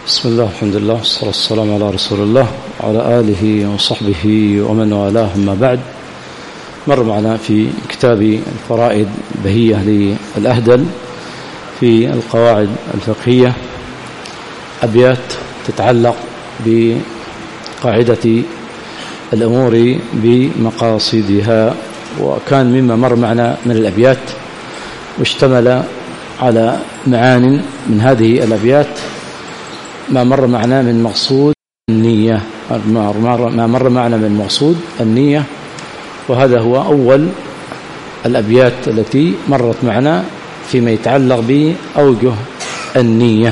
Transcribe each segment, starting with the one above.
بسم الله الحمد لله والصلاة والسلام على رسول الله وعلى آله وصحبه ومن والاه. أما بعد، مر معنا في كتاب الفرائد بهية للأهدل في القواعد الفقهية أبيات تتعلق بقاعدة الأمور بمقاصدها، وكان مما مر معنا من الأبيات واشتمل على معان من هذه الأبيات ما مر معنا من مقصود النية، ما مر معنا من مقصود النية، وهذا هو أول الأبيات التي مرت معنا فيما يتعلق بأوجه النية.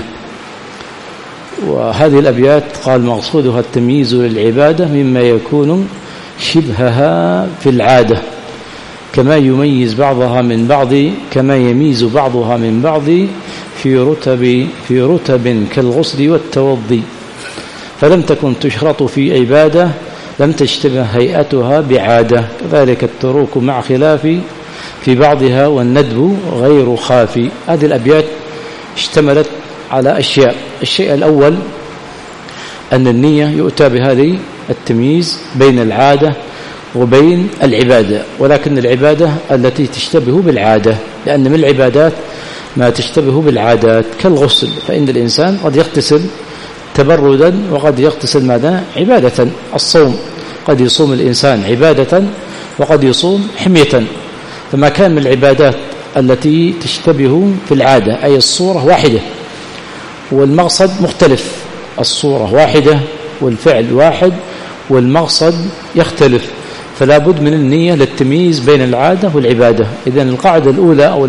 وهذه الأبيات قال مقصودها التمييز للعبادة مما يكون شبهها في العادة، كما يميز بعضها من بعض، كما يميز بعضها من بعض في رتب كالغسل والتوضي، فلم تكن تشرط في عبادة لم تشتبه هيئتها بعادة، كذلك التروك مع خلاف في بعضها والندب غير خافي. هذه الأبيات اشتملت على أشياء. الشيء الأول أن النية يؤتى بهذه التمييز بين العادة وبين العبادة، ولكن العبادة التي تشتبه بالعادة، لأن من العبادات ما تشتبه بالعادات كالغسل، فإن الإنسان قد يغتسل تبردا وقد يغتسل ماذا؟ عبادة. الصوم قد يصوم الإنسان عبادة وقد يصوم حمية، فما كان من العبادات التي تشتبه في العادة أي الصورة واحدة والمقصد مختلف، الصورة واحدة والفعل واحد والمقصد يختلف، فلا بد من النية للتمييز بين العادة والعبادة. إذن القاعدة الأولى أو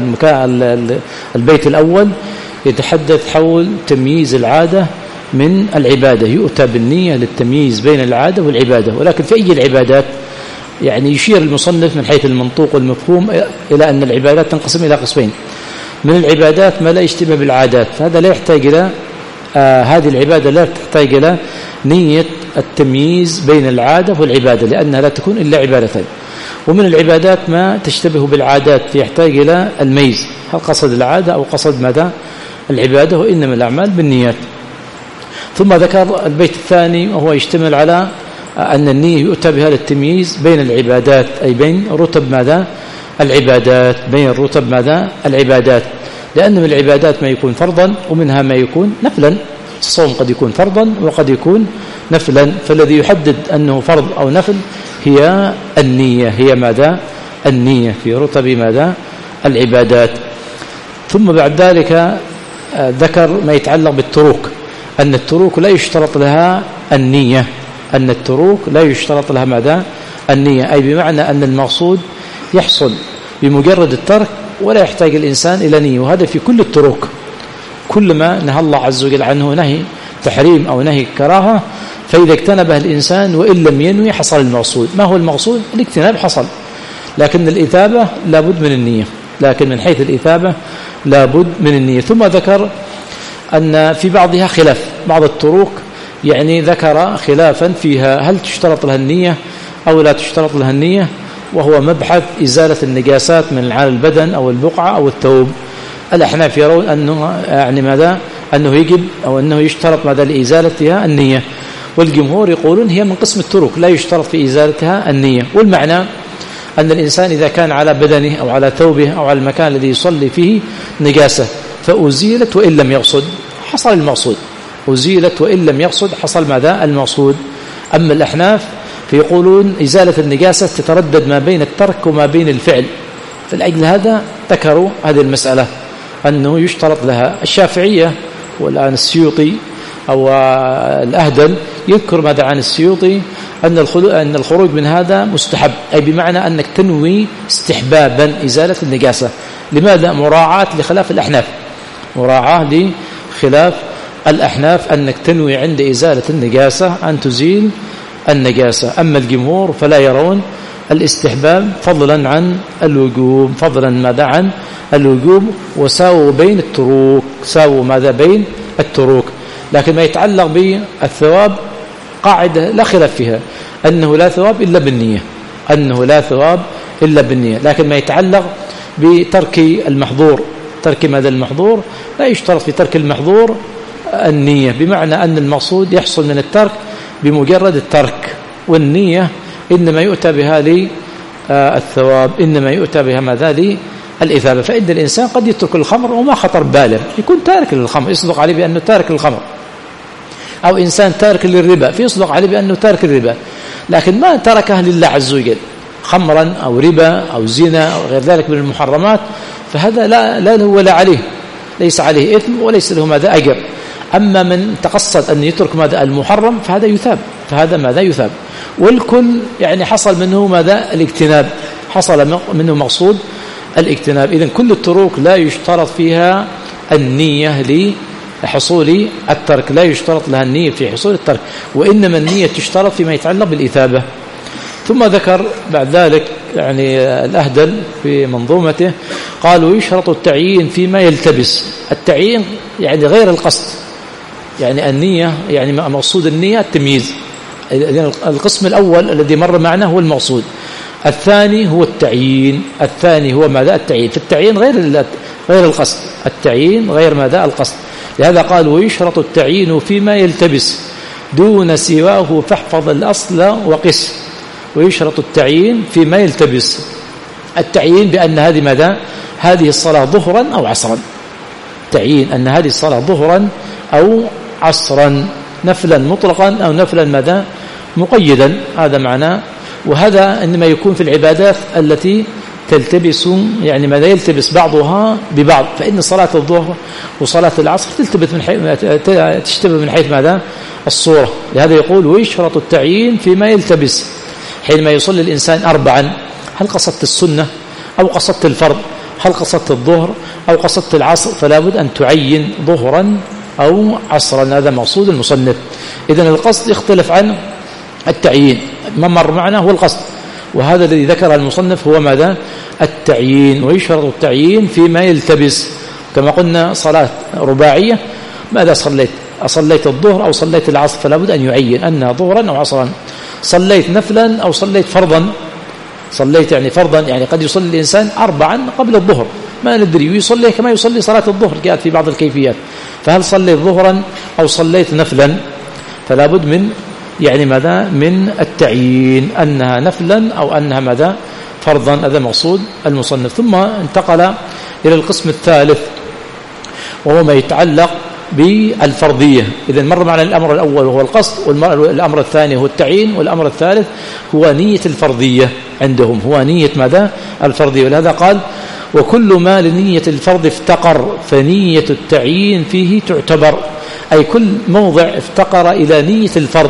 البيت الأول يتحدث حول تمييز العادة من العبادة، يؤتى بالنية للتمييز بين العادة والعبادة. ولكن في أي العبادات؟ يعني يشير المصنف من حيث المنطوق والمفهوم إلى أن العبادات تنقسم إلى قسمين. من العبادات ما لا يشتبه بالعادات، فهذا لا يحتاج إلى هذه العبادة لا تحتاج إلى نية التمييز بين العادة والعبادة، لأنها لا تكون إلا عبادتين. ومن العبادات ما تشتبه بالعادات فيحتاج إلى الميز، هل قصد العادة أو قصد ماذا؟ العبادة، وإنما الأعمال بالنيات. ثم ذكر البيت الثاني وهو يشتمل على أن النية يؤتى بهذا التمييز بين العبادات، أي بين رتب ماذا؟ العبادات، بين رتب ماذا؟ العبادات، لأن من العبادات ما يكون فرضا ومنها ما يكون نفلا. الصوم قد يكون فرضا وقد يكون نفلا، فالذي يحدد أنه فرض أو نفل هي النية، هي ماذا؟ النية في رتب ماذا؟ العبادات. ثم بعد ذلك ذكر ما يتعلق بالتروك، أن التروك لا يشترط لها النية، أن التروك لا يشترط لها ماذا؟ النية، أي بمعنى أن المقصود يحصل بمجرد الترك ولا يحتاج الإنسان إلى نية. وهذا في كل التروك، كل ما نهى الله عز وجل عنه نهي تحريم أو نهي كراهة، فإذا اجتنبه الإنسان وإن لم ينوي حصل المقصود. ما هو المقصود؟ الاجتناب حصل، لكن الإثابة لابد من النية، لكن من حيث الإثابة لابد من النية. ثم ذكر أن في بعضها خلاف، بعض التروك يعني ذكر خلافا فيها هل تشترط لها النية أو لا تشترط لها النية، وهو مبحث إزالة النجاسات من على البدن أو البقعة أو الثوب. الأحناف يرون أنه يعني ماذا؟ أنه يجب أو أنه يشترط ماذا لإزالتها النية، والجمهور يقولون هي من قسم التروك لا يشترط في إزالتها النية. والمعنى أن الإنسان إذا كان على بدنه أو على ثوبه أو على المكان الذي يصلي فيه نجاسة فأزيلت وإن لم يقصد حصل المقصود، أزيلت وإن لم يقصد حصل ماذا؟ المقصود. أما الأحناف فيقولون إزالة النجاسة تتردد ما بين الترك وما بين الفعل، فلأجل هذا ذكروا هذه المسألة أنه يشترط لها. الشافعية والآن السيوطي أو الأهدل يذكر ماذا عن السيوطي؟ أن الخروج من هذا مستحب، أي بمعنى أنك تنوي استحبابا إزالة النجاسة. لماذا؟ مراعاة لخلاف الأحناف، مراعاة لخلاف الأحناف أنك تنوي عند إزالة النجاسة أن تزيل النجاسة. أما الجمهور فلا يرون الاستحباب فضلا عن الوجوب، فضلا ماذا عن الوجوب، وساووا بين التروك، ساووا ماذا بين التروك. لكن ما يتعلق بالثواب قاعدة لا خلاف فيها، أنه لا ثواب إلا بالنية، أنه لا ثواب إلا بالنية. لكن ما يتعلق بترك المحظور، ترك ماذا؟ المحظور لا يشترط في ترك المحظور النية، بمعنى أن المقصود يحصل من الترك بمجرد الترك، والنية إنما يؤتى بها للثواب، إنما يؤتى بها ماذا للإثابة. فإن الإنسان قد يترك الخمر وما خطر باله، يكون تارك للخمر يصدق عليه بأنه تارك للخمر، أو إنسان تارك للربا فيصدق عليه بأنه تارك للربا، لكن ما تركه لله عز وجل خمرا أو ربا أو زنا أو غير ذلك من المحرمات، فهذا لا له ولا عليه، ليس عليه إثم وليس له ماذا أجر. أما من تقصد أن يترك ماذا المحرم فهذا يثاب، فهذا ماذا يثاب. والكل يعني حصل منه ماذا الاجتناب، حصل منه مقصود الاجتناب. إذن كل التروك لا يشترط فيها النية لحصول الترك، لا يشترط لها النية في حصول الترك، وإنما النية تشترط فيما يتعلق بالإثابة. ثم ذكر بعد ذلك يعني الأهدل في منظومته قال ويشرط التعيين فيما يلتبس. التعيين يعني غير القصد، يعني النية يعني مقصود النية التمييز. القسم الأول الذي مر معنا هو المقصود، الثاني هو التعيين، الثاني هو ماذا التعيين. في التعيين غير القصد، التعيين غير ماذا القصد. لهذا قال ويشرط التعيين فيما يلتبس دون سواه فاحفظ الأصل وقس. ويشرط التعيين فيما يلتبس، التعيين بأن هذه ماذا هذه الصلاة ظهرا أو عصرا، تعيين أن هذه الصلاة ظهرا أو عصرا، نفلا مطلقا أو نفلا ماذا مقيدا، هذا معناه. وهذا إنما يكون في العبادات التي تلتبس يعني ماذا يلتبس بعضها ببعض، فإن صلاة الظهر وصلاة العصر تشتبه من حيث ماذا الصورة. لهذا يقول ويشرط التعيين فيما يلتبس. حينما يصلي الإنسان أربعا، هل قصدت السنة أو قصدت الفرض، هل قصدت الظهر أو قصدت العصر، فلا بد أن تعين ظهرا أو عصرا، هذا مقصود المصنف. إذن القصد يختلف عن التعيين، ما مر معنا هو القصد، وهذا الذي ذكر المصنف هو ماذا التعيين. ويشرط التعيين فيما يلتبس، كما قلنا صلاة رباعية ماذا صليت، أصليت الظهر أو صليت العصر، فلا بد أن يعين أنها ظهرا أو عصرا. صليت نفلا أو صليت فرضا، صليت يعني فرضا يعني قد يصلي الإنسان أربعا قبل الظهر ما ندري، ويصلي كما يصلي صلاة الظهر جاءت في بعض الكيفيات، فهل صليت ظهرا أو صليت نفلا، فلا بد من يعني ماذا من التعيين أنها نفلا أو أنها ماذا فرضا، هذا مقصود المصنف. ثم انتقل إلى القسم الثالث وهو ما يتعلق بالفرضية. إذا مر معنا الأمر الأول وهو القصد، والأمر الثاني هو التعيين، والأمر الثالث هو نية الفرضية عندهم، هو نية ماذا الفرضية. ولهذا قال وكل ما لنية الفرض افتقر فنية التعيين فيه تعتبر، أي كل موضع افتقر إلى نية الفرض،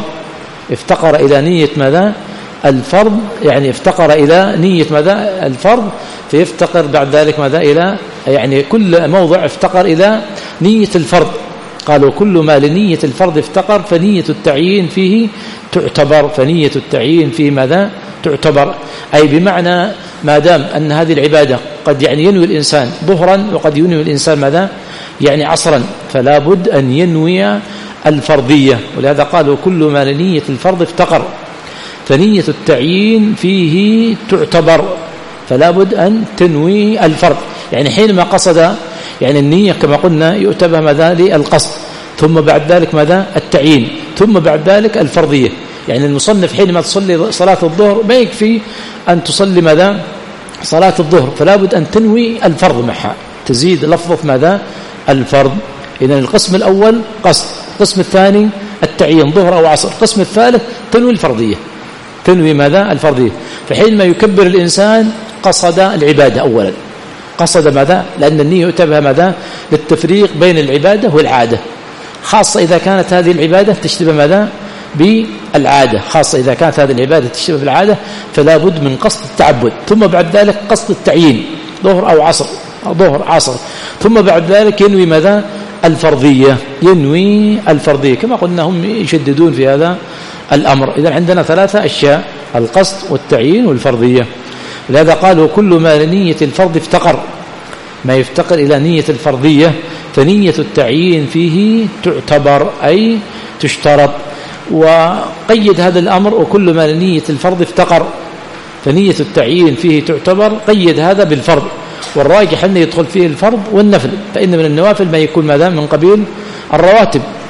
افتقر إلى نية ماذا الفرض، يعني افتقر إلى نية ماذا الفرض، فيفتقر بعد ذلك ماذا إلى يعني كل موضع افتقر إلى نية الفرض. قالوا كل ما لنية الفرض افتقر فنية التعيين فيه تعتبر، فنية التعيين فيه ماذا تعتبر، أي بمعنى ما دام أن هذه العبادة قد يعني ينوي الإنسان ظهرا وقد ينوي الإنسان ماذا يعني عصرا، فلا بد أن ينوي الفرضية. ولهذا قالوا كل ما لنية الفرض افتقر فنية التعيين فيه تعتبر، فلا بد أن تنوي الفرض. يعني حينما قصد يعني النية كما قلنا يؤتبه ماذا للقصد، ثم بعد ذلك ماذا التعيين، ثم بعد ذلك الفرضية. يعني المصنف حينما تصلي صلاة الظهر ما يكفي أن تصلي ماذا صلاة الظهر، فلا بد أن تنوي الفرض معها، تزيد لفظة ماذا الفرض. إذن القسم الأول قصد، القسم الثاني التعيين ظهر أو عصر، القسم الثالث تنوي الفرضية، تنوي ماذا الفرضية. فحينما يكبر الإنسان قصد العبادة أولا، قصد ماذا، لأن النية يؤتبها ماذا للتفريق بين العبادة والعادة، خاصة إذا كانت هذه العبادة تشتبه ماذا بالعادة، خاصة إذا كانت هذه العبادة تشتبه بالعادة فلا بد من قصد التعبد، ثم بعد ذلك قصد التعيين ظهر أو عصر، ظهر عصر، ثم بعد ذلك ينوي ماذا الفرضية، ينوي الفرضية كما قلنا هم يشددون في هذا الأمر. إذا عندنا ثلاثة أشياء القصد والتعيين والفرضية. لهذا قالوا كل ما لنية الفرض افتقر، ما يفتقر إلى نية الفرضية فنية التعيين فيه تعتبر أي تشترط. وقيد هذا الأمر وكل ما لنية الفرض افتقر فنية التعيين فيه تعتبر، قيد هذا بالفرض، والراجح أن يدخل فيه الفرض والنفل، فإن من النوافل ما يكون ماذا من قبيل الرواتب،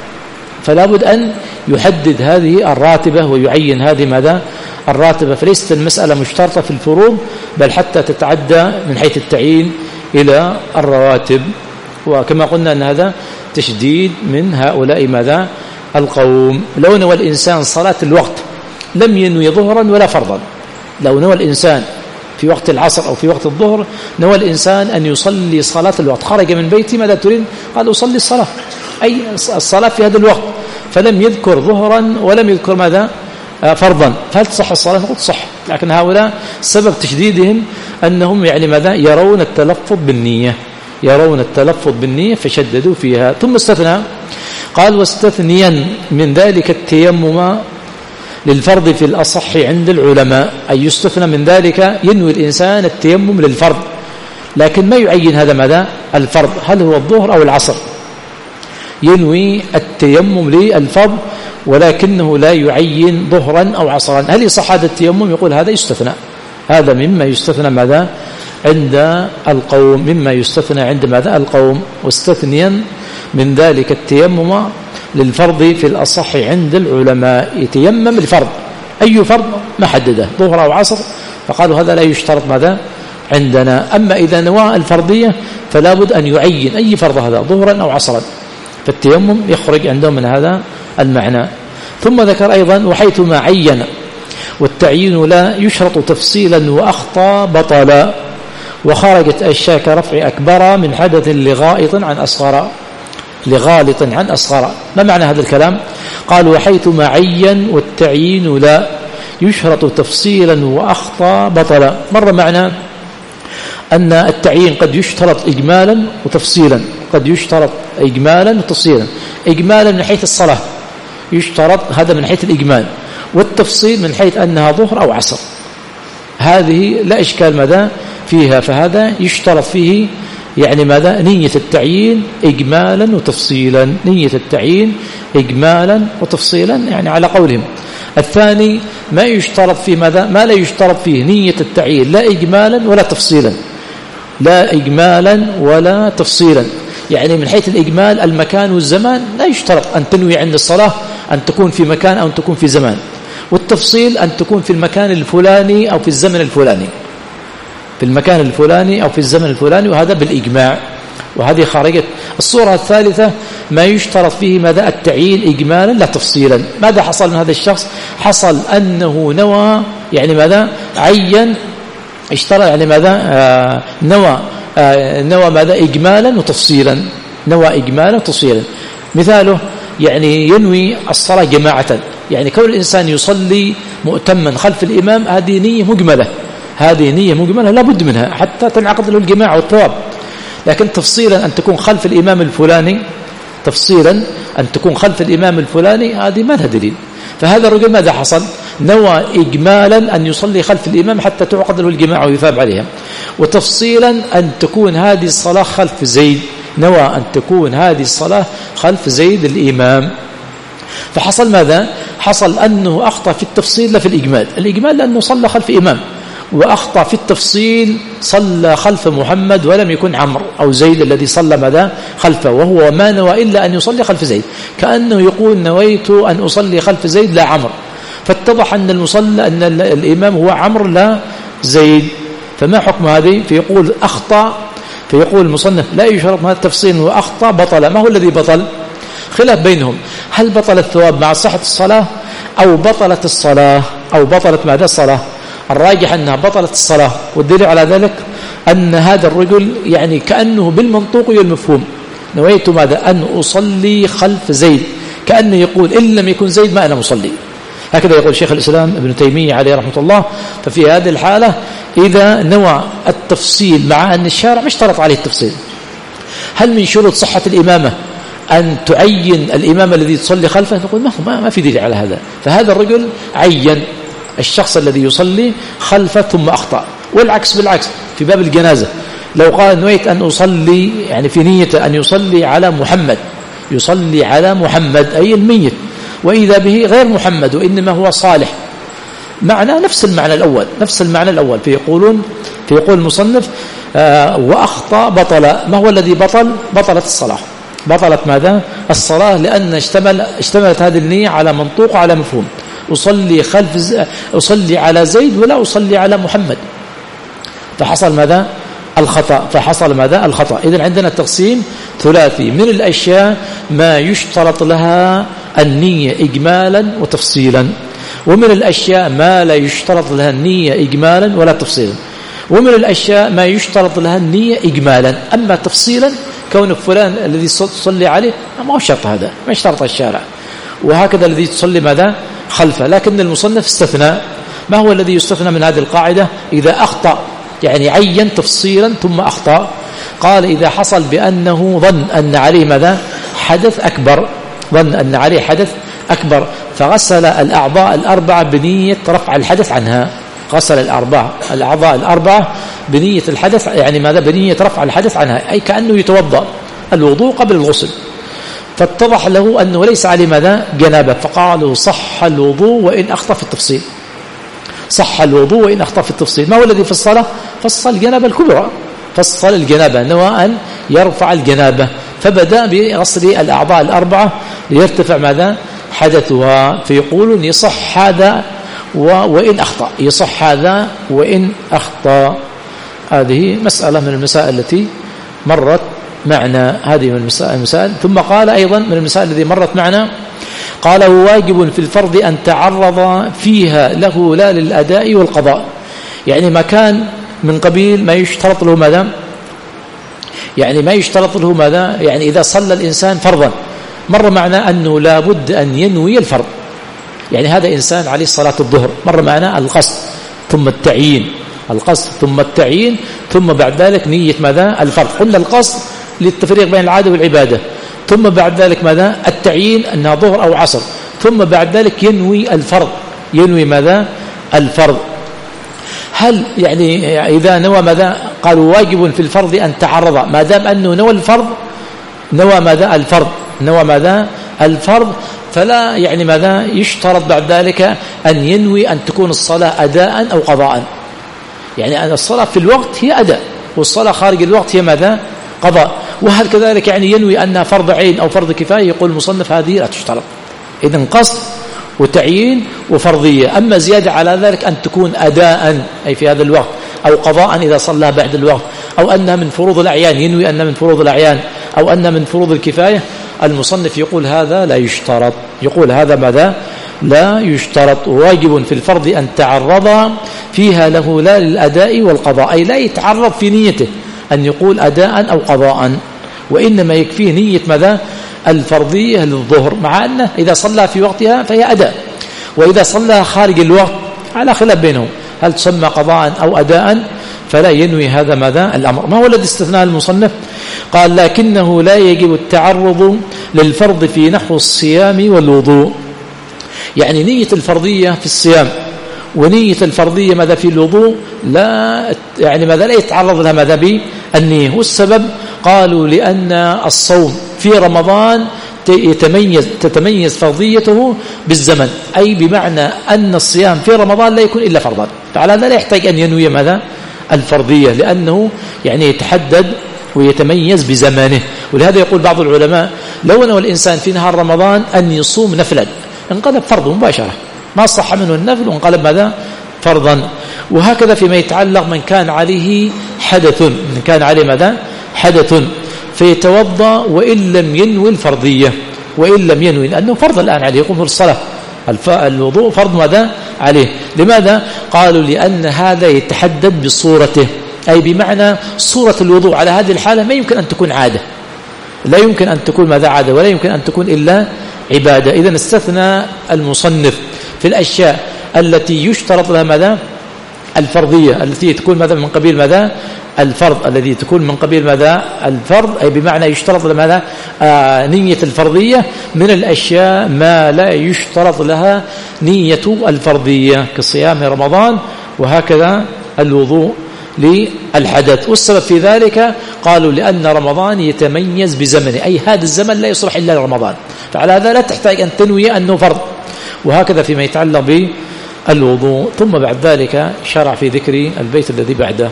فلا بد أن يحدد هذه الراتبة ويعين هذه ماذا الراتبة. فليست المسألة مشترطة في الفروض، بل حتى تتعدى من حيث التعيين إلى الرواتب. وكما قلنا أن هذا تشديد من هؤلاء ماذا القوم. لو نوى الإنسان صلاة الوقت لم ينوي ظهرا ولا فرضا، لو نوى الإنسان في وقت العصر أو في وقت الظهر، نوى الإنسان أن يصلي صلاة الوقت، خرج من بيتي ماذا تريد؟ قال أصلي الصلاة، أي الصلاة في هذا الوقت، فلم يذكر ظهرا ولم يذكر ماذا فرضا، فهل تصح الصلاة؟ نقول صح. لكن هؤلاء سبب تشديدهم أنهم يعني ماذا يرون التلفظ بالنية، يرون التلفظ بالنية فشددوا فيها. ثم استثنى، قال واستثنيا من ذلك التيمم للفرض في الأصح عند العلماء، أي يستثنى من ذلك ينوي الإنسان التيمم للفرض، لكن ما يعين هذا ماذا الفرض، هل هو الظهر أو العصر، ينوي التيمم للفرض ولكنه لا يعين ظهرا أو عصرا. هل يصح هذا التيمم؟ يقول هذا يستثنى، هذا مما يستثنى ماذا عند القوم، مما يستثنى عند ماذا القوم. واستثنيا من ذلك التيمم للفرض في الأصح عند العلماء، يتيمم الفرض، أي فرض ما حدده ظهر أو عصر، فقالوا هذا لا يشترط ماذا عندنا. أما إذا نوى الفرضية فلا بد أن يعين أي فرض هذا ظهرا أو عصرا، فالتيمم يخرج عندهم من هذا المعنى. ثم ذكر أيضا وحيثما عين والتعيين لا يشرط تفصيلا وأخطى بطلا، وخرجت أشياء كرفع أكبر من حدث لغائط عن أصغر، لغالط عن أصغر. ما معنى هذا الكلام؟ قال وحيثما عين والتعيين لا يشرط تفصيلا وأخطى بطلا. مر معنا أن التعيين قد يشترط إجمالا وتفصيلا، قد يشترط إجمالا وتفصيلا. إجمالا من حيث الصلاة يشترط، هذا من حيث الإجمال، والتفصيل من حيث أنها ظهر أو عصر، هذه لا إشكال ماذا فيها، فهذا يشترط فيه يعني ماذا نية التعيين إجمالا وتفصيلا، نية التعيين إجمالا وتفصيلا يعني على قولهم. الثاني ما يشترط فيه ماذا، ما لا يشترط فيه نية التعيين لا إجمالا ولا تفصيلا، لا إجمالا ولا تفصيلا. يعني من حيث الإجمال المكان والزمان لا يشترط أن تنوي عند الصلاة أن تكون في مكان أو أن تكون في زمان، والتفصيل أن تكون في المكان الفلاني أو في الزمن الفلاني، في المكان الفلاني أو في الزمن الفلاني، وهذا بالإجماع، وهذه خارجة. الصورة الثالثة ما يشترط فيه ماذا التعيين إجمالا لا تفصيلا. ماذا حصل من هذا الشخص؟ حصل أنه نوى يعني ماذا عين اشترى يعني ماذا نوى ماذا إجمالا وتفصيلا، نوى إجمالا وتفصيلا. مثاله يعني ينوي الصلاة جماعة، يعني كون الإنسان يصلي مؤتما خلف الإمام هذه نية مجملة، هذه نية مجملة لا بد منها حتى تنعقد له الجماعة والثواب. لكن تفصيلا أن تكون خلف الإمام الفلاني، تفصيلا أن تكون خلف الإمام الفلاني هذه ما لها دليل. فهذا الرجل ماذا حصل؟ نوى إجمالا أن يصلي خلف الإمام حتى تعقد له الجماعة ويثاب عليها، وتفصيلا أن تكون هذه الصلاة خلف زيد، نوى أن تكون هذه الصلاة خلف زيد الإمام. فحصل ماذا؟ حصل أنه أخطأ في التفصيل لا في الإجمال. الإجمال لأنه صلى خلف إمام، وأخطأ في التفصيل صلى خلف محمد ولم يكن عمرو أو زيد الذي صلى ماذا خلفه، وهو ما نوى إلا أن يصلي خلف زيد، كأنه يقول نويت أن أصلي خلف زيد لا عمرو، فاتضح أن المصلى أن الإمام هو عمرو لا زيد. فما حكم هذه؟ فيقول أخطأ، فيقول المصنف لا يشرط هذا التفصيل وأخطأ بطل. ما هو الذي بطل؟ خلاف بينهم، هل بطل الثواب مع صحة الصلاة أو بطلت الصلاة أو بطلت ماذا الصلاة؟ الراجح أنها بطلت الصلاة، والدليل على ذلك أن هذا الرجل يعني كأنه بالمنطوق والمفهوم نويت ماذا أن أصلي خلف زيد، كأنه يقول إن لم يكن زيد ما أنا مصلي. هكذا يقول شيخ الإسلام ابن تيمية عليه رحمة الله. ففي هذه الحالة إذا نوى التفصيل مع أن الشارع ما اشترط عليه التفصيل، هل من شروط صحة الإمامة أن تعين الإمام الذي تصلي خلفه؟ نقول ما في دليل على هذا. فهذا الرجل عين الشخص الذي يصلي خلفه ثم أخطأ. والعكس بالعكس في باب الجنازة، لو قال نويت أن أصلي يعني في نية أن يصلي على محمد، يصلي على محمد أي الميت، وإذا به غير محمد وإنما هو صالح، معنى نفس المعنى الأول، نفس المعنى الأول. فيقول المصنف وأخطأ بطل. ما هو الذي بطل؟ بطلت الصلاة. بطلت ماذا؟ الصلاة، لأن اشتملت هذه النية على منطوق وعلى مفهوم. أصلي على زيد ولا أصلي على محمد، فحصل ماذا؟ الخطأ. إذن عندنا تقسيم ثلاثي: من الأشياء ما يشترط لها النية إجمالا وتفصيلا، ومن الأشياء ما لا يشترط لها النية إجمالا ولا تفصيلا، ومن الأشياء ما يشترط لها النية إجمالا، أما تفصيلا كون فلان الذي تصلي عليه ما هو شرط، هذا ما يشترط الشارع، وهكذا الذي تصلي ماذا؟ خلفه. لكن المصنف استثنى. ما هو الذي يستثنى من هذه القاعدة؟ إذا أخطأ، يعني عين تفصيلا ثم أخطأ. قال: إذا حصل بأنه ظن أن عليه ماذا؟ حدث أكبر، فغسل الأعضاء الأربعة بنية رفع الحدث عنها. غسل الأعضاء الأربعة بنية الحدث، يعني ماذا؟ بنية رفع الحدث عنها، أي كأنه يتوضأ الوضوء قبل الغسل، فاتضح له أنه ليس عليه ماذا؟ جنابة، فقالوا: صح الوضوء وإن أخطأ في التفصيل. ما هو الذي فصله؟ فصل الجنابة الكبرى، فصل الجنابة، نوى أن يرفع الجنابة، فبدأ بغسل الأعضاء الأربعة ليرتفع ماذا؟ حدثها. فيقولون: يصح هذا وإن أخطأ. هذه مسألة من المسائل التي مرت معنا. هذه من المسائل. ثم قال أيضا من المسائل التي مرت معنا، قال: واجب في الفرض أن تعرض فيها له لا للأداء والقضاء. يعني ما كان من قبيل ما يشترط له ماذا؟ يعني إذا صلى الإنسان فرضا، مر معنا أنه لا بد أن ينوي الفرض. يعني هذا إنسان عليه صلاة الظهر، مر معنا القصد ثم التعيين، ثم بعد ذلك نية ماذا؟ الفرض. قلنا القصد للتفريق بين العادة والعبادة، ثم بعد ذلك ماذا؟ التعيين أنها ظهر أو عصر، ثم بعد ذلك ينوي الفرض. الفرض. هل يعني إذا نوى ماذا؟ قالوا: واجب في الفرض أن تعرض، ما دام أنه نوى الفرض، نوى ماذا؟ الفرض، فلا يعني ماذا؟ يشترط بعد ذلك أن ينوي أن تكون الصلاة أداء أو قضاء. يعني أن الصلاة في الوقت هي أداء، والصلاة خارج الوقت هي ماذا؟ قضاء. وهل كذلك يعني ينوي أنها فرض عين أو فرض كفاية؟ يقول المصنف: هذه لا تشترط. إذن قصد وتعيين وفرضية. أما زيادة على ذلك أن تكون أداء أي في هذا الوقت، أو قضاء إذا صلى بعد الوقت، أو أنها من فروض الأعيان، ينوي أنها من فروض الأعيان، أو أنها من فروض الكفاية، المصنف يقول هذا لا يشترط. يقول هذا ماذا؟ لا يشترط. واجب في الفرض أن تعرض فيها له لا للأداء والقضاء، أي لا يتعرض في نيته أن يقول أداء أو قضاء، وإنما يكفيه نية ماذا؟ الفرضية للظهر، مع أنه إذا صلى في وقتها فهي أداء، وإذا صلى خارج الوقت على خلاف بينهم هل تسمى قضاء أو أداء، فلا ينوي هذا ماذا؟ الأمر. ما هو الذي استثناه المصنف؟ قال: لكنه لا يجب التعرض للفرض في نحو الصيام والوضوء. يعني نية الفرضية في الصيام ونية الفرضية ماذا؟ في الوضوء لا يعني ماذا؟ لا يتعرض لها ماذا؟ بالنية. والسبب قالوا: لأن الصوم في رمضان تتميز فرضيته بالزمن، أي بمعنى أن الصيام في رمضان لا يكون إلا فرضا، فعلى ذلك يحتاج أن ينوي ماذا؟ الفرضية، لأنه يعني يتحدد ويتميز بزمانه. ولهذا يقول بعض العلماء: لو نوى الإنسان في نهار رمضان أن يصوم نفلا انقلب فرض مباشرة، ما صح منه النفل وانقلب ماذا؟ فرضا. وهكذا فيما يتعلق من كان عليه ماذا؟ حدث، فيتوضأ وإن لم ينوي الفرضية، لأنه فرض الآن عليه، يقوم في الصلاة، الوضوء فرض ماذا؟ عليه. لماذا؟ قالوا: لأن هذا يتحدد بصورته، أي بمعنى صورة الوضوء على هذه الحالة ما يمكن أن تكون عادة، لا يمكن أن تكون ماذا؟ عادة، ولا يمكن أن تكون إلا عبادة. إذن استثنى المصنف في الأشياء التي يشترط لها ماذا؟ الفرضية، التي تكون ماذا؟ من قبيل ماذا؟ الفرض، الذي تكون من قبيل ماذا؟ الفرض، أي بمعنى يشترط لماذا؟ نية الفرضية. من الأشياء ما لا يشترط لها نية الفرضية كصيام رمضان، وهكذا الوضوء للحدث. والسبب في ذلك قالوا: لأن رمضان يتميز بزمنه، أي هذا الزمن لا يصلح إلا لرمضان، فعلى هذا لا تحتاج أن تنوي أنه فرض. وهكذا فيما يتعلق بالوضوء. ثم بعد ذلك شرع في ذكر البيت الذي بعده.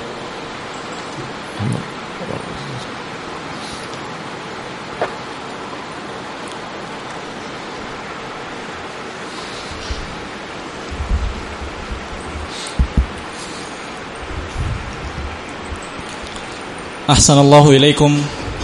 أحسن الله إليكم.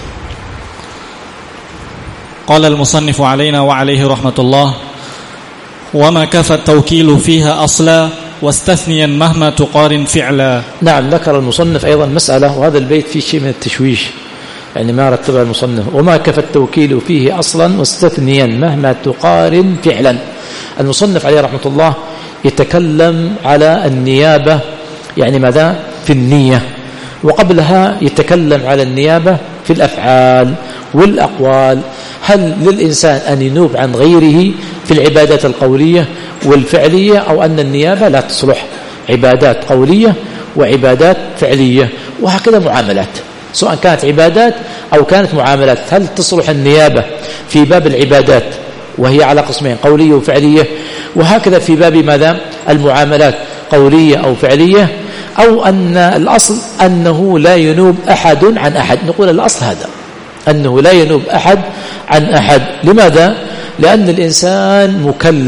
قال المصنف علينا وعليه رحمة الله: وما كفى التوكيل فيها أصلا واستثنيا مهما تقارن فعلا. نعم، ذكر المصنف أيضا مسألة، وهذا البيت فيه شيء من التشويش، يعني ما رتبها المصنف. وما كفى التوكيل فيه أصلا واستثنيا مهما تقارن فعلا. المصنف عليه رحمة الله يتكلم على النيابة، يعني ماذا؟ في النية، وقبلها يتكلم على النيابة في الأفعال والأقوال. هل للإنسان أن ينوب عن غيره في العبادات القولية والفعلية، أو أن النيابة لا تصلح؟ عبادات قولية وعبادات فعلية، وهكذا معاملات، سواء كانت عبادات أو كانت معاملات. هل تصلح النيابة في باب العبادات وهي على قسمين، قولية وفعلية، وهكذا في باب ماذا؟ المعاملات، قولية أو فعلية، أو أن الأصل أنه لا ينوب أحد عن أحد؟ نقول الأصل هذا، أنه لا ينوب أحد عن أحد. لماذا؟ لأن الإنسان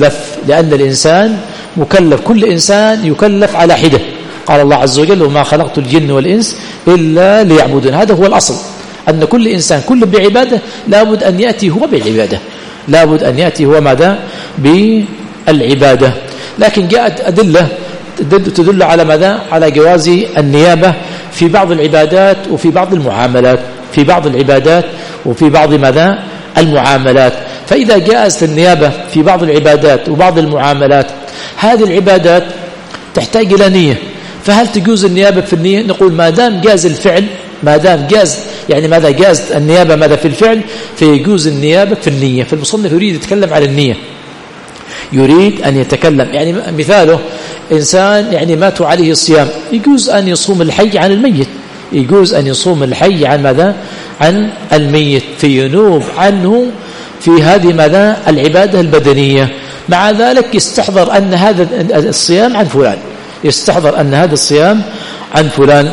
مكلف، كل إنسان يكلف على حدة. قال الله عز وجل: وما خلقت الجن والإنس إلا ليعبدون. هذا هو الأصل، أن كل إنسان كل بعبادة لابد أن يأتي هو بالعبادة، لابد أن يأتي هو ماذا؟ بالعبادة. لكن جاءت أدلة تدل على ماذا؟ على جواز النيابة في بعض العبادات وفي بعض المعاملات، في بعض العبادات وفي بعض ماذا؟ المعاملات. فإذا جاءت النيابة في بعض العبادات وبعض المعاملات، هذه العبادات تحتاج إلى نية، فهل تجوز النيابة في النية؟ نقول ما دام جاز الفعل، ما دام جاز، يعني ماذا؟ جاز النيابة ماذا؟ في الفعل، فيجوز النيابة في النية. فالمصنف يريد يتكلم على النية، يريد أن يتكلم، يعني مثاله إنسان يعني مات عليه الصيام، يجوز أن يصوم الحي عن الميت، يجوز أن يصوم الحي عن ماذا؟ عن الميت، فينوب عنه في هذه ماذا؟ العبادة البدنية. مع ذلك يستحضر أن هذا الصيام عن فلان، يستحضر أن هذا الصيام عن فلان.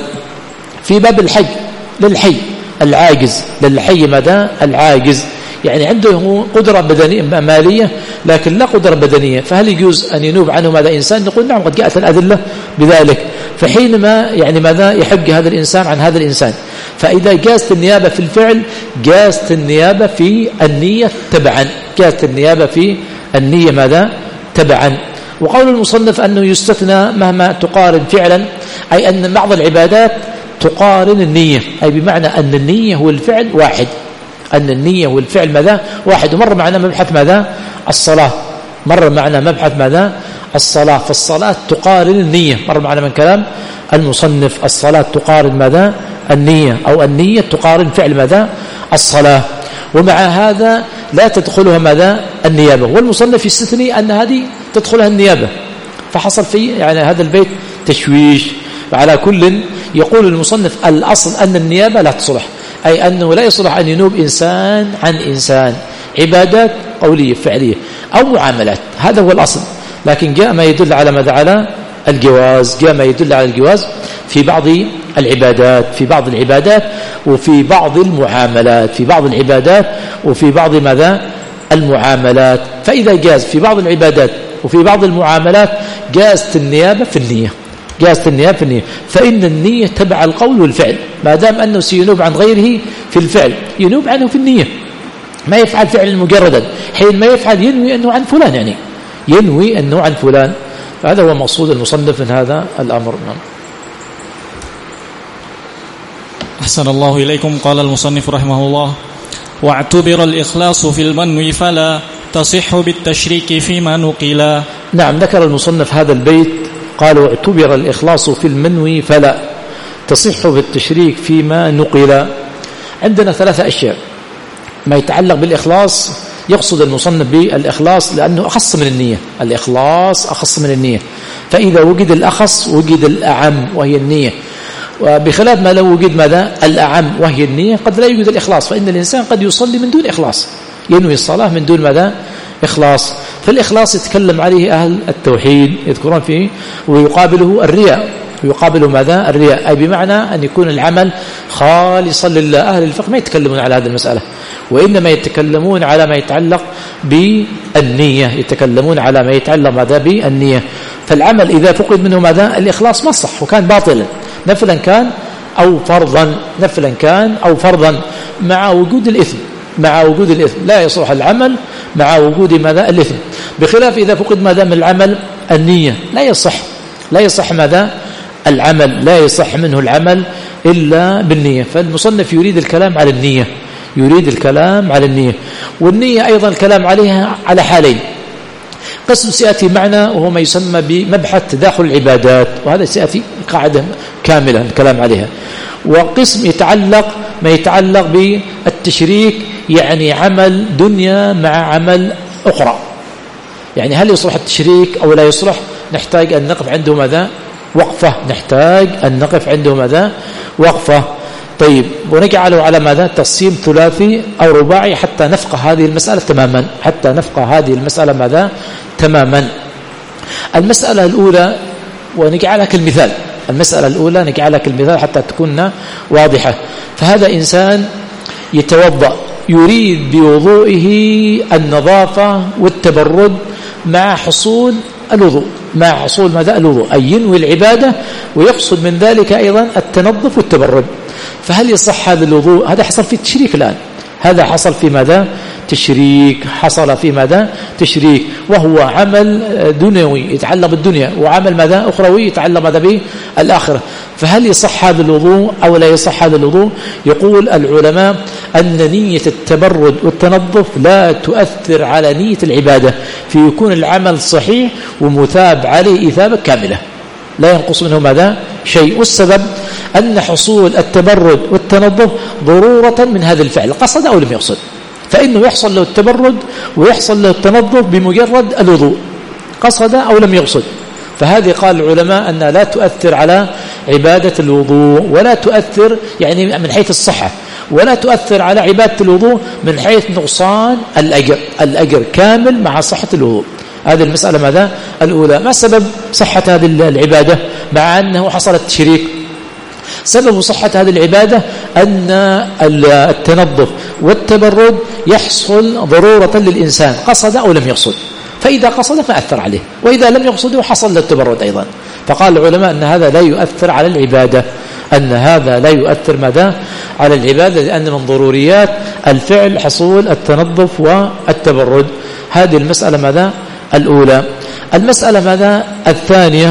في باب الحج للحي العاجز، للحي ماذا؟ العاجز، يعني عنده قدرة بدنية مالية لكن لا قدرة بدنية، فهل يجوز أن ينوب عنه ماذا؟ إنسان؟ نقول نعم، قد جاءت الأدلة بذلك. فحينما يعني ماذا؟ يحج هذا الإنسان عن هذا الإنسان. فإذا جازت النيابة في الفعل، جازت النيابة في النية تبعا، جازت النيابة في النية ماذا؟ تبعا. وقول المصنف أنه يستثنى مهما تقارن فعلا، أي أن بعض العبادات تقارن النية، أي بمعنى أن النية والفعل واحد، أن النية والفعل ماذا؟ واحد. ومر معنا مبحث ماذا؟ الصلاة، مر معنا مبحث ماذا؟ الصلاة، فالصلاة تقارن النية، مر معنا من كلام المصنف الصلاة تقارن ماذا؟ النية، أو النية تقارن فعل ماذا؟ الصلاة. ومع هذا لا تدخلها ماذا؟ النيابة، والمصنف يستثني أن هذه تدخلها النيابة، فحصل في يعني هذا البيت تشويش. على كل يقول المصنف الأصل أن النيابة لا تصلح، أي أنه لا يصلح أن ينوب إنسان عن إنسان، عبادات قولية فعلية أو معاملات، هذا هو الأصل. لكن جاء ما يدل على ماذا؟ على الجواز، جاء ما يدل على الجواز في بعض العبادات، في بعض العبادات وفي بعض المعاملات، في بعض العبادات وفي بعض ماذا؟ المعاملات. فإذا جاز في بعض العبادات وفي بعض المعاملات، جازت النيابة في النية، جازت النيابة في النية، فإن النية تبع القول والفعل، ما دام أنه سينوب عن غيره في الفعل ينوب عنه في النية، ما يفعل فعل مجردا، حين ما يفعل ينوي أنه عن فلان، يعني ينوي أنه عن فلان. فهذا هو مقصود المصنف من هذا الأمر. أحسن الله إليكم. قال المصنف رحمه الله: واعتبر الإخلاص في المنوي فلا تصح بالتشريك فيما نقلا. نعم، ذكر المصنف هذا البيت، قال: واعتبر الإخلاص في المنوي فلا تصح بالتشريك فيما نقلا. عندنا ثلاثة أشياء ما يتعلق بالإخلاص، يقصد المصنف بالإخلاص لأنه أخص من النية، الإخلاص أخص من النية، فإذا وجد الأخص وجد الأعم وهي النية، وبخلاف ما لو وجد ماذا؟ الأعم وهي النية قد لا يوجد الإخلاص، فإن الإنسان قد يصلي من دون إخلاص، ينوي الصلاة من دون ماذا؟ إخلاص. فالإخلاص يتكلم عليه أهل التوحيد يذكرون فيه، ويقابله الرياء، ويقابل ماذا؟ الرياء، أي بمعنى أن يكون العمل خالصا لله. أهل الفقه ما يتكلمون على هذه المسألة، وإنما يتكلمون على ما يتعلق بالنية، يتكلمون على ما يتعلق ماذا؟ بالنية. فالعمل إذا فقد منه ماذا؟ الإخلاص ما صح وكان باطلا. مثلا كان أو فرضا، نفلا كان أو فرضا، مع وجود الإثم، مع وجود الإثم لا يصلح العمل مع وجود ماذا؟ الإثم. بخلاف إذا فقد ماذا من العمل؟ النية، لا يصح ماذا؟ العمل، لا يصح منه العمل إلا بالنية. فالمصنف يريد الكلام على النية، يريد الكلام على النية. والنية أيضا الكلام عليها على حالين. قسم سيأتي معنا وهو ما يسمى بمبحث تداخل العبادات، وهذا سيأتي قاعدة كاملة الكلام عليها. وقسم ما يتعلق بالتشريك، يعني عمل دنيا مع عمل أخرى، يعني هل يصلح التشريك أو لا يصلح؟ نحتاج أن نقف عنده ماذا؟ وقفة، نحتاج أن نقف عنده ماذا؟ وقفة. طيب، ونجعله على ماذا؟ تصميم ثلاثي أو رباعي حتى نفقه هذه المسألة تماما، حتى نفقه هذه المسألة ماذا؟ تماما. المسألة الأولى ونجعلها كالمثال، المسألة الأولى نجعلها كالمثال حتى تكون واضحة. فهذا إنسان يتوضأ، يريد بوضوئه النظافة والتبرد مع حصول الوضوء، مع حصول ماذا؟ الوضوء، أي ينوي العبادة ويقصد من ذلك أيضا التنظف والتبرد. فهل يصح هذا الوضوء؟ هذا حصل في التشريك الآن، هذا حصل في ماذا؟ تشريك، حصل في ماذا؟ تشريك، وهو عمل دنيوي يتعلق بالدنيا، وعمل ماذا؟ أخروي يتعلق ماذا؟ بالآخرة. فهل يصح هذا الوضوء أو لا يصح هذا الوضوء؟ يقول العلماء أن نية التبرد والتنظف لا تؤثر على نية العبادة، فيكون العمل صحيح ومثاب عليه إثابة كاملة، لا ينقص منه ماذا؟ شيء. والسبب أن حصول التبرد والتنظف ضرورة من هذا الفعل، قصد أو لم يقصد، فإنه يحصل له التبرد ويحصل له التنظف بمجرد الوضوء، قصد أو لم يقصد. فهذه قال العلماء أنها لا تؤثر على عبادة الوضوء، ولا تؤثر يعني من حيث الصحة، ولا تؤثر على عبادة الوضوء من حيث نقصان الأجر، الأجر كامل مع صحة الوضوء. هذه المسألة ماذا؟ الأولى. ما سبب صحة هذه العبادة مع أنه حصل التشريك؟ سبب صحة هذه العبادة أن التنظف والتبرد يحصل ضرورة للإنسان، قصد أو لم يقصد، فإذا قصد فأثر عليه، وإذا لم يقصد حصل للتبرد أيضا. فقال العلماء أن هذا لا يؤثر على العبادة، أن هذا لا يؤثر ماذا؟ على العبادة، لأن من ضروريات الفعل حصول التنظف والتبرد. هذه المسألة ماذا؟ الأولى. المسألة ماذا؟ الثانية،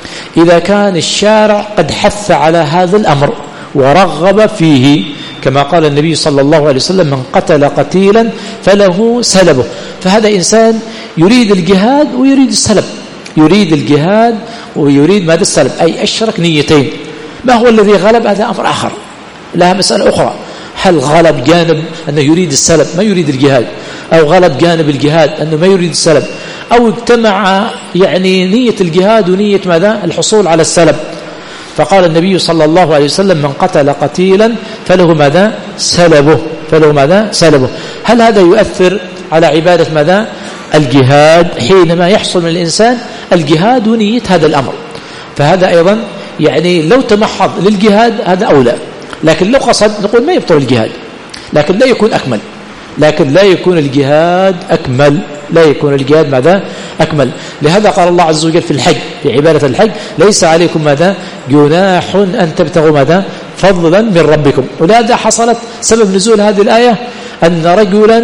إذا كان الشارع قد حث على هذا الأمر ورغب فيه، كما قال النبي صلى الله عليه وسلم: من قتل قتيلا فله سلبه. فهذا إنسان يريد الجهاد ويريد السلب، يريد الجهاد ويريد ماذا؟ السلب، أي أشرك نيتين. ما هو الذي غلب؟ هذا أمر آخر، لها مسألة أخرى. هل غلب جانب أنه يريد السلب ما يريد الجهاد، أو غلب جانب الجهاد أنه ما يريد السلب، أو اجتمع يعني نية الجهاد ونية ماذا؟ الحصول على السلب. فقال النبي صلى الله عليه وسلم: من قتل قتيلا فله ماذا؟ سلبه، فله ماذا؟ سلبه. هل هذا يؤثر على عبادة ماذا؟ الجهاد، حينما يحصل من الإنسان الجهاد ونية هذا الأمر؟ فهذا أيضا يعني لو تمحض للجهاد هذا أولى، لكن لو قصد نقول ما يبطل الجهاد، لكن لا يكون أكمل، لكن لا يكون الجهاد أكمل، لا يكون الجهاد ماذا؟ أكمل. لهذا قال الله عز وجل في الحج، في عبادة الحج: ليس عليكم ماذا؟ جناح أن تبتغوا ماذا؟ فضلا من ربكم. ولهذا حصلت سبب نزول هذه الآية أن رجلا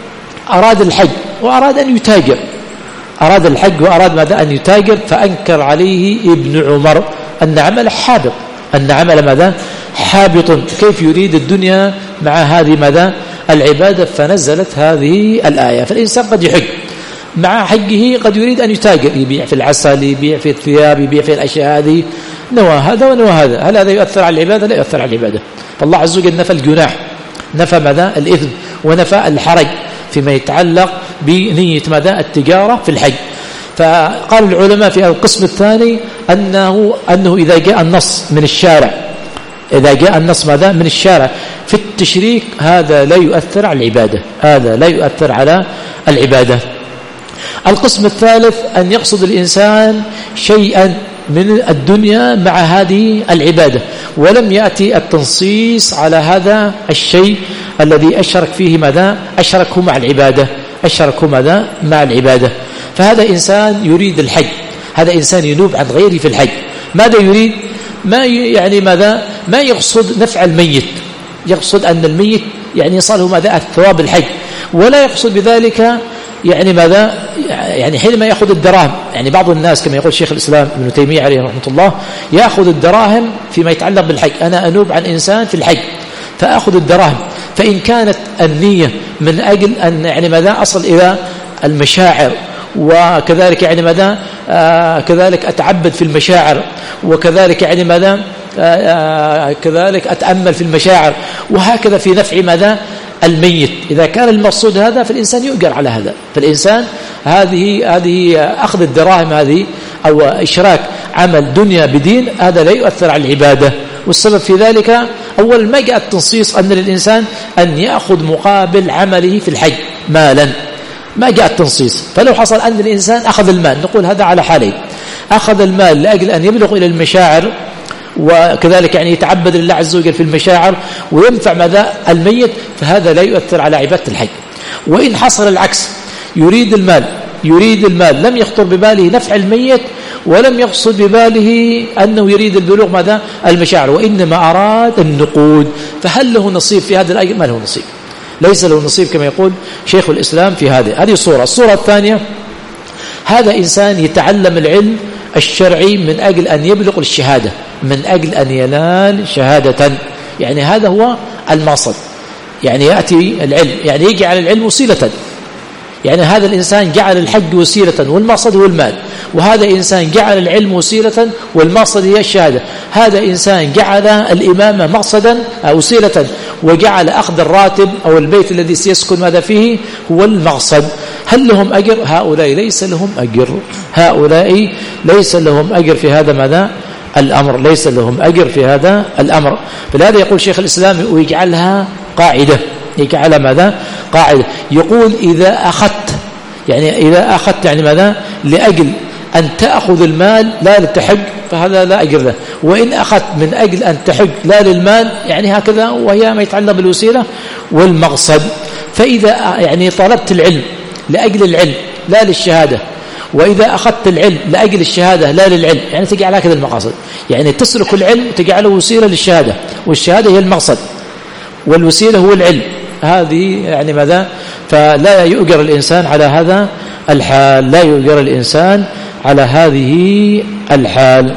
أراد الحج وأراد أن يتاجر، أراد الحج وأراد ماذا؟ أن يتاجر، فأنكر عليه ابن عمر أن عمل حابط، أن عمل ماذا؟ حابط، كيف يريد الدنيا مع هذه ماذا؟ العبادة. فنزلت هذه الآية. فالإنسان قد يحج، مع حجه قد يريد أن يتاجر، يبيع في العسل، يبيع في الثياب، يبيع في الأشياء هذه، نوى هذا ونوى هذا. هل هذا يؤثر على العبادة؟ لا يؤثر على العبادة. فالله عز وجل نفى الجناح، نفى ماذا؟ الإثم، ونفى الحرج فيما يتعلق بنية ماذا؟ التجارة في الحج. فقال العلماء في القسم الثاني أنه إذا جاء النص من الشارع، إذا جاء النص ماذا؟ من الشارع في التشريك، هذا لا يؤثر على العبادة، هذا لا يؤثر على العبادة. القسم الثالث أن يقصد الإنسان شيئا من الدنيا مع هذه العبادة، ولم يأتي التنصيص على هذا الشيء الذي أشرك فيه ماذا؟ أشركه مع العبادة، أشركه ماذا؟ مع العبادة. فهذا إنسان يريد الحج، هذا إنسان ينوب عن غيره في الحج. ماذا يريد؟ يعني ماذا ما يقصد نفع الميت، يقصد أن الميت يعني يصله ماذا الثواب الحي، ولا يقصد بذلك يعني ماذا يعني حينما يأخذ الدراهم. يعني بعض الناس كما يقول شيخ الإسلام ابن تيمية عليه رحمة الله يأخذ الدراهم فيما يتعلق بالحج. أنا أنوب عن إنسان في الحج فأخذ الدراهم، فإن كانت النية من أجل أن يعني ماذا أصل إلى المشاعر، وكذلك يعني ماذا كذلك أتعبد في المشاعر، وكذلك يعني ماذا كذلك أتأمل في المشاعر، وهكذا في نفع ماذا الميت. إذا كان المقصود هذا فالإنسان يؤجر على هذا. فالإنسان هذه أخذ الدراهم هذه أو إشراك عمل دنيا بدين، هذا لا يؤثر على العبادة. والسبب في ذلك أولا ما جاء التنصيص أن للإنسان أن يأخذ مقابل عمله في الحج مالا، ما جاء التنصيص. فلو حصل أن الإنسان أخذ المال نقول هذا على حالين: أخذ المال لأجل أن يبلغ إلى المشاعر وكذلك يعني يتعبد لله عز وجل في المشاعر وينفع ماذا الميت، فهذا لا يؤثر على عبادة الحج. وإن حصل العكس، يريد المال لم يخطر بباله نفع الميت ولم يقصد بباله أنه يريد البلوغ ماذا المشاعر، وإنما أراد النقود، فهل له نصيب في هذا الأجر؟ ما له نصيب، ليس له نصيب كما يقول شيخ الإسلام في هذه الصورة. الصورة الثانية: هذا إنسان يتعلم العلم الشرعي من أجل أن يبلغ الشهادة، من أجل أن ينال شهادة، يعني هذا هو المقصد. يعني يأتي العلم يعني يجعل العلم وسيلة، يعني هذا الإنسان جعل الحج وسيلة والمقصد هو المال، وهذا إنسان جعل العلم وسيلة والمقصد هي الشهادة. هذا إنسان جعل الإمامة مقصدا وسيلة وجعل أخذ الراتب أو البيت الذي سيسكن ماذا فيه هو المقصد. هل لهم أجر؟ هؤلاء ليس لهم أجر، هؤلاء ليس لهم أجر في هذا ماذا الأمر، ليس لهم أجر في هذا الأمر. فلهذا يقول شيخ الإسلام ويجعلها قاعدة، يجعلها ماذا قاعدة. يقول إذا أخذت يعني ماذا لأجل أن تأخذ المال لا للتحج فهذا لا أجر له، وإن أخذت من أجل أن تحج لا للمال يعني هكذا، وهي ما يتعلق بالوسيلة والمقصد. فإذا يعني طلبت العلم لأجل العلم لا للشهادة، وإذا أخذت العلم لأجل الشهادة لا للعلم، يعني تجعل هكذا المقاصد، يعني تسلك العلم وتجعله وسيلة للشهادة، والشهادة هي المقصد والوسيلة هو العلم. هذه يعني ماذا فلا يؤجر الإنسان على هذا الحال، لا يؤجر الإنسان على هذه الحال.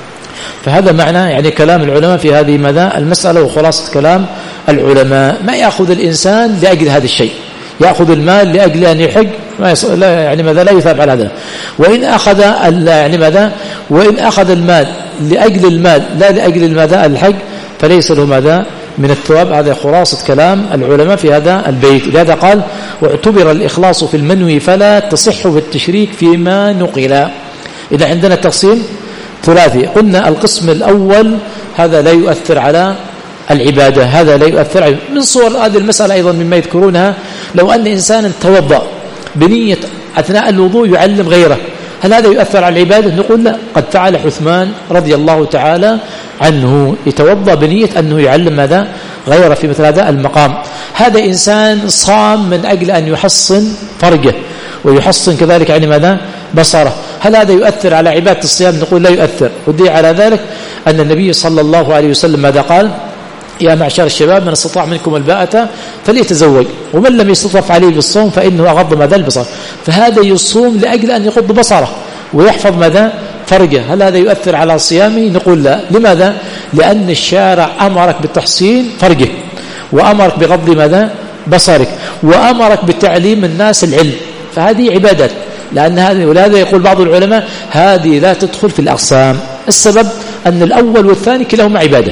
فهذا معنى يعني كلام العلماء في هذه ماذا المسألة، وخلاصة كلام العلماء ما يأخذ الإنسان لأجل هذا الشيء، يأخذ المال لأجل أن يحج يعني ماذا لا يثاب على هذا. وإن أخذ يعني ماذا وإن أخذ المال لأجل المال لا لأجل ماذا الحج فليس له ماذا من الثواب. هذا خلاصة كلام العلماء في هذا البيت. لهذا قال: واعتبر الإخلاص في المنوي فلا تصح بالتشريك فيما نقل. إذا عندنا تقسيم ثلاثي، قلنا القسم الأول هذا لا يؤثر على العبادة، هذا لا يؤثر على. من صور هذه المسألة أيضا مما يذكرونها: لو أن إنسانا توضأ بنية أثناء الوضوء يعلم غيره، هل هذا يؤثر على العبادة؟ نقول لا. قد فعل عثمان رضي الله تعالى عنه، يتوضأ بنية أنه يعلم ماذا غيره في مثل هذا المقام. هذا إنسان صام من أجل أن يحصن فرجه ويحصن كذلك يعني ماذا بصره، هل هذا يؤثر على عبادة الصيام؟ نقول لا يؤثر. ودي على ذلك أن النبي صلى الله عليه وسلم ماذا قال: يا معشر الشباب من استطاع منكم الباءة فليتزوج، ومن لم يستطع عليه بالصوم فإنه أغض ماذا البصر. فهذا يصوم لأجل أن يغض بصره ويحفظ ماذا فرجه، هل هذا يؤثر على صيامه؟ نقول لا. لماذا؟ لأن الشارع أمرك بتحصين فرجه، وأمرك بغض ماذا بصرك، وأمرك بتعليم الناس العلم، فهذه عبادات. لأن هذه، ولهذا يقول بعض العلماء هذه لا تدخل في الأقسام. السبب أن الأول والثاني كلاهما عبادة،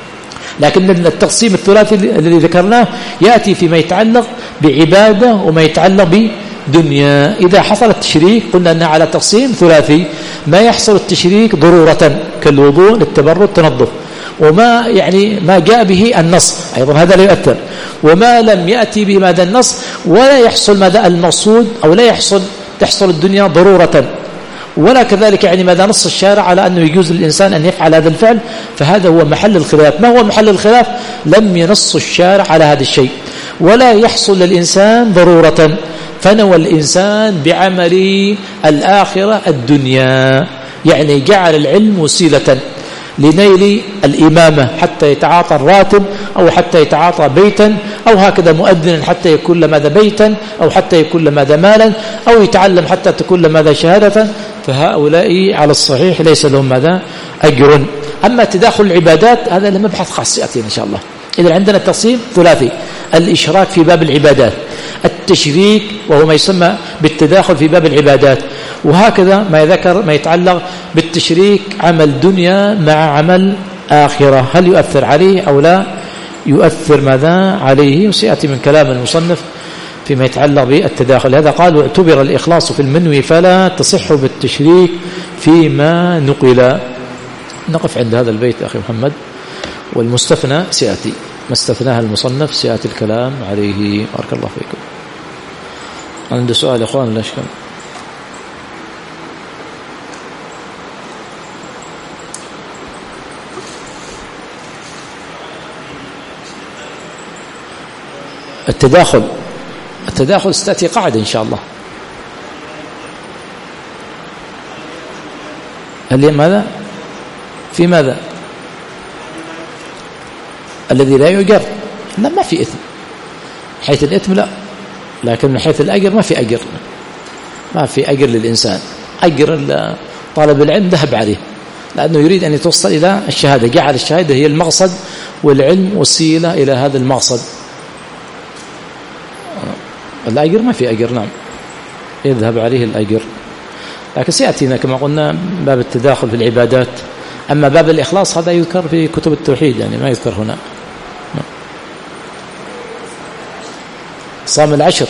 لكن التقسيم الثلاثي الذي ذكرناه يأتي فيما يتعلق بعبادة وما يتعلق بدنيا. إذا حصل التشريك قلنا أنها على تقسيم ثلاثي: ما يحصل التشريك ضرورة كالوضوء للتبرد التنظف، وما يعني ما جاء به النص أيضا هذا لا يؤثر، وما لم يأتي به ماذا النص ولا يحصل ماذا المقصود، أو لا تحصل الدنيا ضرورة، ولا كذلك يعني ماذا نص الشارع على أنه يجوز للإنسان أن يفعل هذا الفعل. فهذا هو محل الخلاف. ما هو محل الخلاف؟ لم ينص الشارع على هذا الشيء، ولا يحصل للإنسان ضرورة، فنوى الإنسان بعمل الآخرة الدنيا، يعني جعل العلم وسيلة لنيل الإمامة حتى يتعاطى الراتب أو حتى يتعاطى بيتا أو هكذا مؤذن حتى يكون ماذا بيتا أو حتى يكون ماذا مالا أو يتعلم حتى تكون ماذا شهادة، فهؤلاء على الصحيح ليس لهم ماذا أجر. أما تداخل العبادات هذا مبحث خاص سيأتينا إن شاء الله. إذا عندنا تقسيم ثلاثي: الإشراك في باب العبادات، التشريك وهو ما يسمى بالتداخل في باب العبادات، وهكذا ما يذكر ما يتعلق بالتشريك عمل دنيا مع عمل آخرة، هل يؤثر عليه أو لا يؤثر ماذا عليه، وسيأتي من كلام المصنف فيما يتعلق بالتداخل. هذا قال: واعتبر الإخلاص في المنوي فلا تصح بالتشريك فيما نقل. نقف عند هذا البيت أخي محمد، والمستثنى سيأتي، ما استثناها المصنف سيأتي الكلام عليه. بارك الله فيكم. عنده سؤال يا أخوان؟ لا أشكال. التداخل ستأتي قاعدة إن شاء الله. هل ماذا؟ في ماذا؟ الذي لا يؤجر لا، ما في إثم. حيث الإثم لا، لكن من حيث الأجر ما في أجر، ما في أجر للإنسان. أجر طالب العلم ذهب عليه لأنه يريد أن يتوصل إلى الشهادة، جعل الشهادة هي المقصد والعلم وسيلة إلى هذا المقصد. الأجر ما في أجر، نعم، يذهب عليه الأجر. لكن سيأتينا كما قلنا باب التداخل في العبادات. أما باب الإخلاص هذا يذكر في كتب التوحيد، يعني ما يذكر هنا. صام العشر،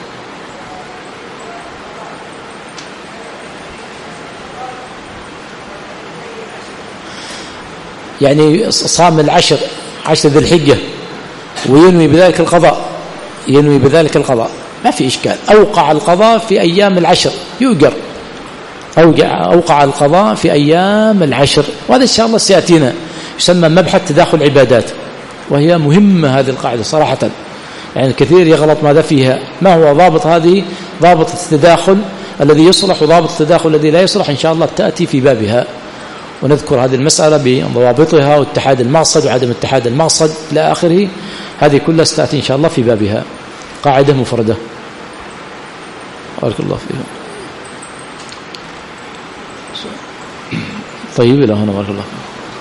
يعني صام العشر، 10 ذي الحجة، وينوي بذلك القضاء، ما في إشكال. أوقع القضاء في أيام العشر يؤجر، أوقع القضاء في أيام العشر، وهذا إن شاء الله سيأتينا، يسمى مبحث تداخل العبادات، وهي مهمة هذه القاعدة صراحة. يعني الكثير يغلط ماذا فيها، ما هو ضابط هذه، ضابط التداخل الذي يصلح وضابط التداخل الذي لا يصلح. إن شاء الله تأتي في بابها، ونذكر هذه المسألة بضوابطها واتحاد المقصد وعدم اتحاد المقصد إلى آخره. هذه كلها ستأتي إن شاء الله في بابها، قاعدة مفردة. بارك الله فيها. طيب إلى هنا، بارك الله فيها.